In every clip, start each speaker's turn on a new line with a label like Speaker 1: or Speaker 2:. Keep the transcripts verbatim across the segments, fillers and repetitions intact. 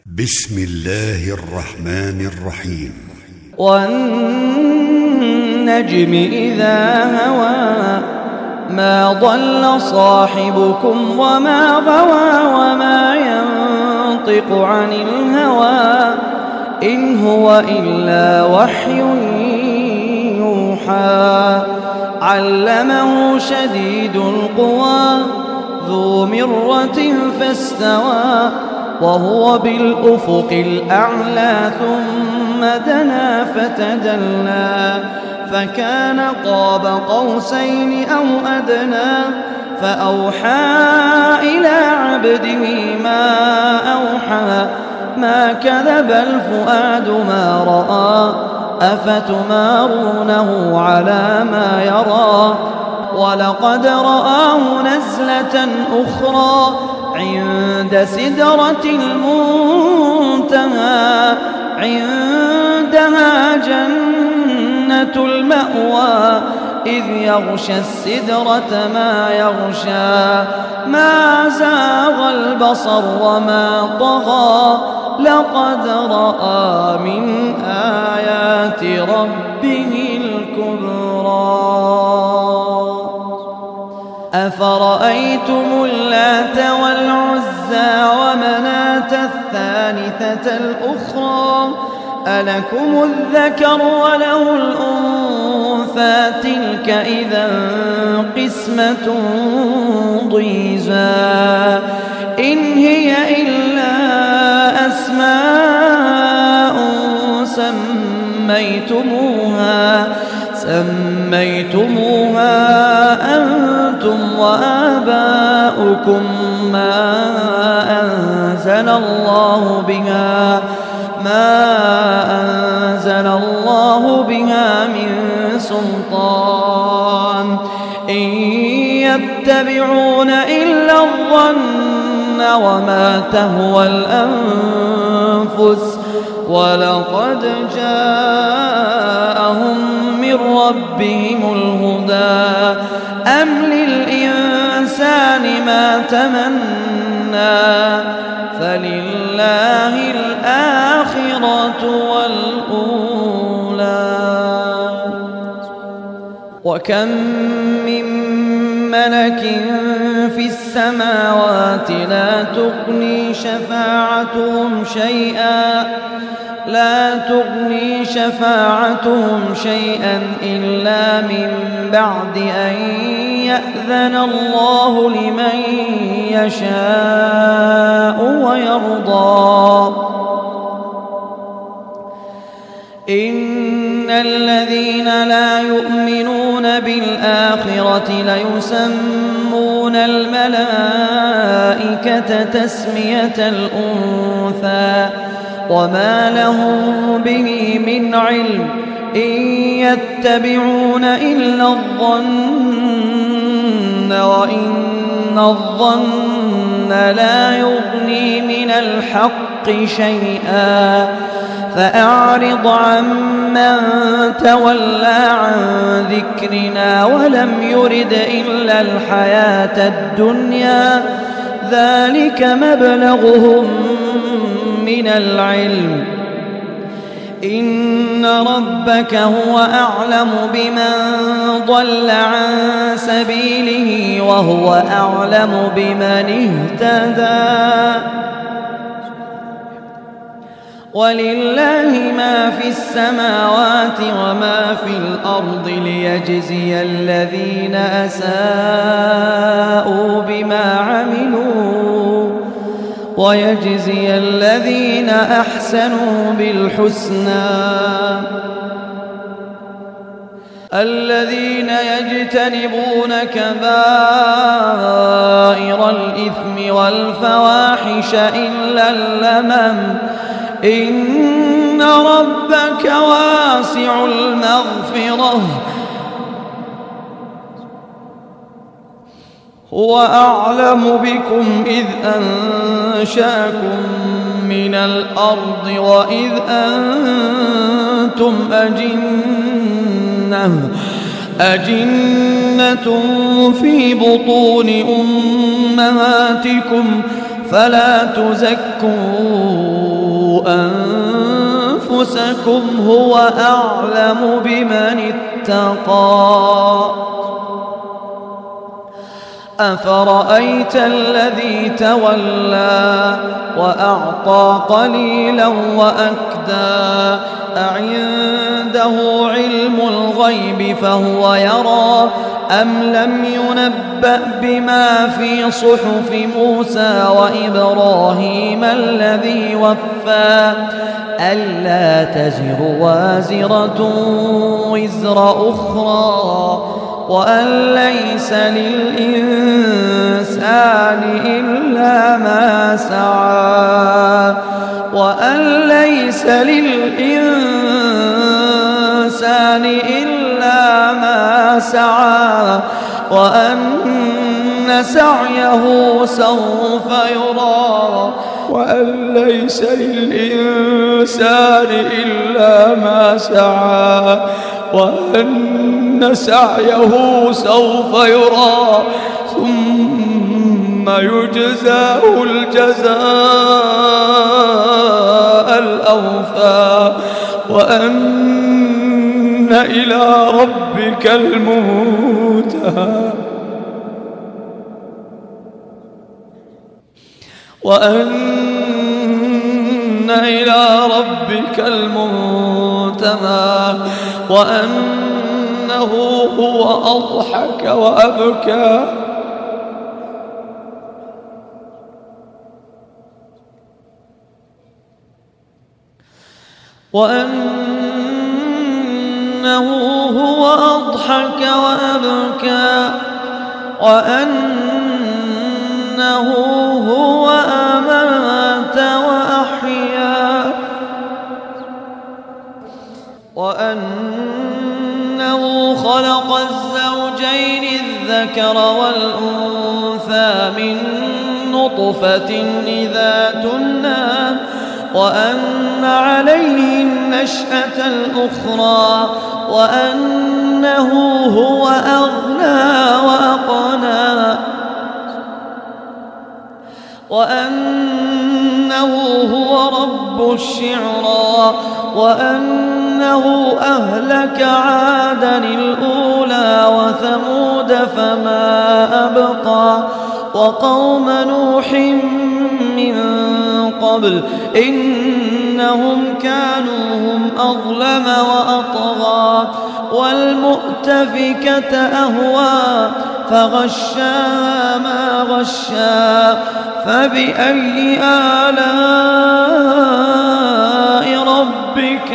Speaker 1: بسم الله الرحمن الرحيم.
Speaker 2: والنجم إذا هوى ما ضل صاحبكم وما غوى وما ينطق عن الهوى إن هو إلا وحي يوحى علمه شديد القوى ذو مرة فاستوى وهو بالأفق الأعلى ثم دنا فتدلى فكان قاب قوسين أو أدنى فأوحى إلى عبده ما أوحى ما كذب الفؤاد ما رأى أفتمارونه على ما يرى ولقد رآه نزلة أخرى عند سدرة المنتهى عندها جنة المأوى إذ يغشى السدرة ما يغشى ما زاغ البصر وما طغى لقد رأى من آيات ربه الكبرى أفرأيتم اللات والعزى ومناة الثالثة الأخرى ألكم الذكر وله الأنثى تلك إذا قسمة ضيزى إن هي إلا أسماء سميتموها سميتموها أنتم وآباؤكم ما أنزل الله بها ما أنزل الله بها من سلطان إن يتبعون إلا الظن وما تهوى الأنفس ولقد جاءهم من ربهم الهدى أم للإنسان ما تمنى فلله الآخرة والأولى وكم من ملك في السماوات لا تغني شفاعتهم شيئا لا تغني شفاعتهم شيئا إلا من بعد أن يأذن الله لمن يشاء ويرضى إن الذين لا يؤمنون بالآخرة ليسمون الملائكة تسمية الأنثى وما لهم به من علم إن يتبعون إلا الظن وإن الظن لا يغني من الحق شيئا فأعرض عمن تولى عن ذكرنا ولم يرد إلا الحياة الدنيا ذلك مبلغهم من العلم إن ربك هو أعلم بمن ضل عن سبيله وهو أعلم بمن اهتدى ولله ما في السماوات وما في الأرض ليجزي الذين أساءوا بما عملوا ويجزي الذين أحسنوا بالحسنى الذين يجتنبون كبائر الإثم والفواحش إلا اللمم إن ربك واسع المغفرة هو أعلم بكم إذ أنشأكم من الأرض وإذ أنتم أجنة أجنة في بطون أمهاتكم فلا تزكوا رؤوسكم هو أعلم بمن اتقى. أفرأيت الذي تولى وأعطى قليلا وأكدى أعنده علم الغيب فهو يرى أم لم ينبأ بما في صحف موسى وإبراهيم الذي وفى ألا تزر وازرة وزر أخرى وأن ليس للإنسان إلا ما سعى وأن ليس للإنسان إلا ما سعى وأن سعيه سوف يرى وأن ليس للإنسان إلا ما سعى وأن سعيه سوف يرى ثم يجزاه الجزاء الأوفى وأن إلى ربك المنتهى وأن إلى ربك المنتهى وأنه هو أضحك وأبكى وأنه هو أضحك وأبكى وأنه هو أمات وأحيا وأنه خلق الزوجين الذكر والأنثى من نطفة إذا تمنى وأن عليه النشأة الأخرى وأنه هو أغنى وأقنى وأنه هو رب الشعرى وأنه أهلك عادا الأولى وثمود فما أبقى وقوم نوح من قبل إنهم كانوا هم أظلم وأطغى والمؤتفكة أهوى فغشاها ما غشا فبأي آلاء ربك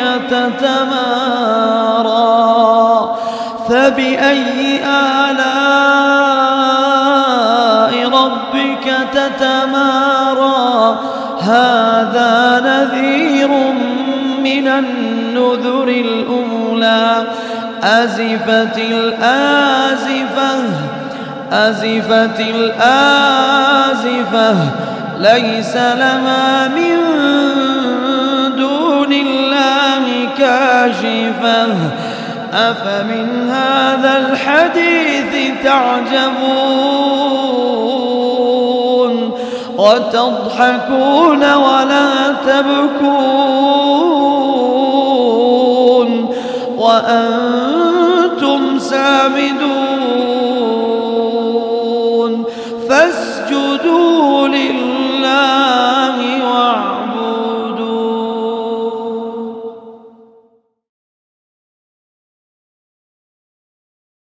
Speaker 2: تتمارى فبأي آلاء ربك تتمارى هذا نذير من النذر الأولى أزفت الآزفة أزفت الآزفة ليس لها من دون الله كاشفة أفمن هذا الحديث تعجبون وتضحكون ولا تبكون وأن